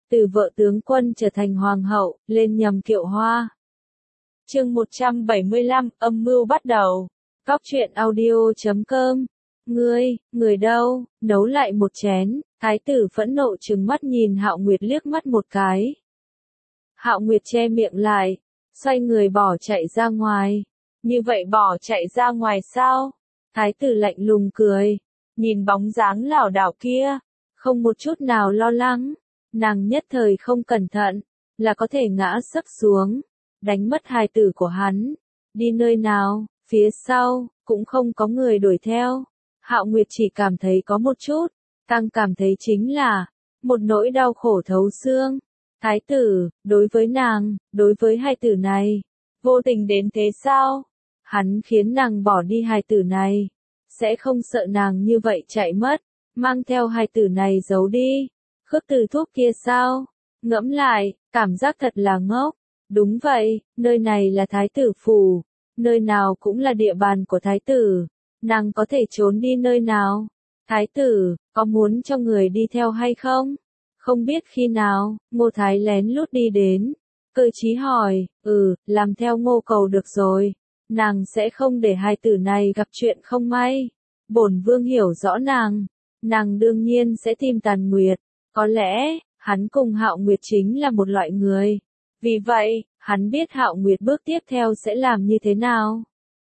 từ vợ tướng quân trở thành hoàng hậu, lên nhầm kiệu hoa. Chương 175, âm mưu bắt đầu. Cóc truyện audio.com. Người đâu, nấu lại một chén. Thái tử phẫn nộ trừng mắt nhìn Hạo Nguyệt liếc mắt một cái. Hạo Nguyệt che miệng lại, xoay người bỏ chạy ra ngoài. Như vậy bỏ chạy ra ngoài sao? Thái tử lạnh lùng cười, nhìn bóng dáng lảo đảo kia, không một chút nào lo lắng. Nàng nhất thời không cẩn thận, là có thể ngã sấp xuống, đánh mất hài tử của hắn. Đi nơi nào, phía sau, cũng không có người đuổi theo. Hạo Nguyệt chỉ cảm thấy có một chút, càng cảm thấy chính là, một nỗi đau khổ thấu xương. Thái tử, đối với nàng, đối với hài tử này, vô tình đến thế sao? Hắn khiến nàng bỏ đi hài tử này, sẽ không sợ nàng như vậy chạy mất, mang theo hài tử này giấu đi. Khước từ thuốc kia sao? Ngẫm lại, cảm giác thật là ngốc. Đúng vậy, nơi này là thái tử phủ, nơi nào cũng là địa bàn của thái tử, nàng có thể trốn đi nơi nào? Thái tử, có muốn cho người đi theo hay không? Không biết khi nào, Ngô Thái lén lút đi đến, cơ trí hỏi, làm theo Ngô Cầu được rồi, nàng sẽ không để hài tử này gặp chuyện không may. Bổn vương hiểu rõ nàng đương nhiên sẽ tìm Tàn Nguyệt, có lẽ, hắn cùng Hạo Nguyệt chính là một loại người. Vì vậy, hắn biết Hạo Nguyệt bước tiếp theo sẽ làm như thế nào.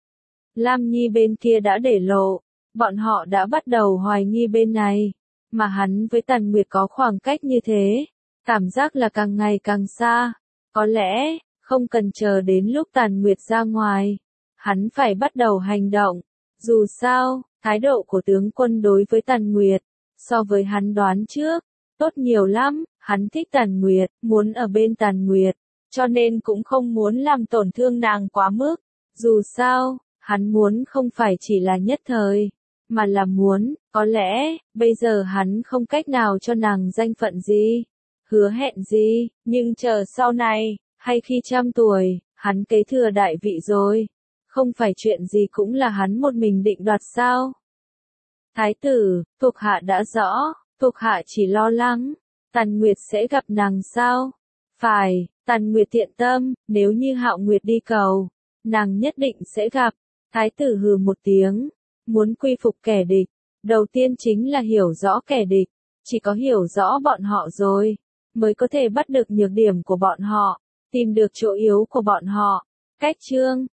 Lam Nhi bên kia đã để lộ, bọn họ đã bắt đầu hoài nghi bên này, mà hắn với Tàn Nguyệt có khoảng cách như thế, cảm giác là càng ngày càng xa. Có lẽ, không cần chờ đến lúc Tàn Nguyệt ra ngoài, hắn phải bắt đầu hành động. Dù sao, thái độ của tướng quân đối với Tàn Nguyệt, so với hắn đoán trước, tốt nhiều lắm. Hắn thích Tàn Nguyệt, muốn ở bên Tàn Nguyệt, cho nên cũng không muốn làm tổn thương nàng quá mức. Dù sao, hắn muốn không phải chỉ là nhất thời, mà là muốn, có lẽ, bây giờ hắn không cách nào cho nàng danh phận gì, hứa hẹn gì, nhưng chờ sau này, hay khi 100 tuổi, hắn kế thừa đại vị rồi, không phải chuyện gì cũng là hắn một mình định đoạt sao? Thái tử, thuộc hạ đã rõ, thuộc hạ chỉ lo lắng, Tàn Nguyệt sẽ gặp nàng sao? Phải, Tàn Nguyệt thiện tâm, nếu như Hạo Nguyệt đi cầu, nàng nhất định sẽ gặp. Thái tử hừ một tiếng, muốn quy phục kẻ địch, đầu tiên chính là hiểu rõ kẻ địch, chỉ có hiểu rõ bọn họ rồi, mới có thể bắt được nhược điểm của bọn họ, tìm được chỗ yếu của bọn họ. Cách chương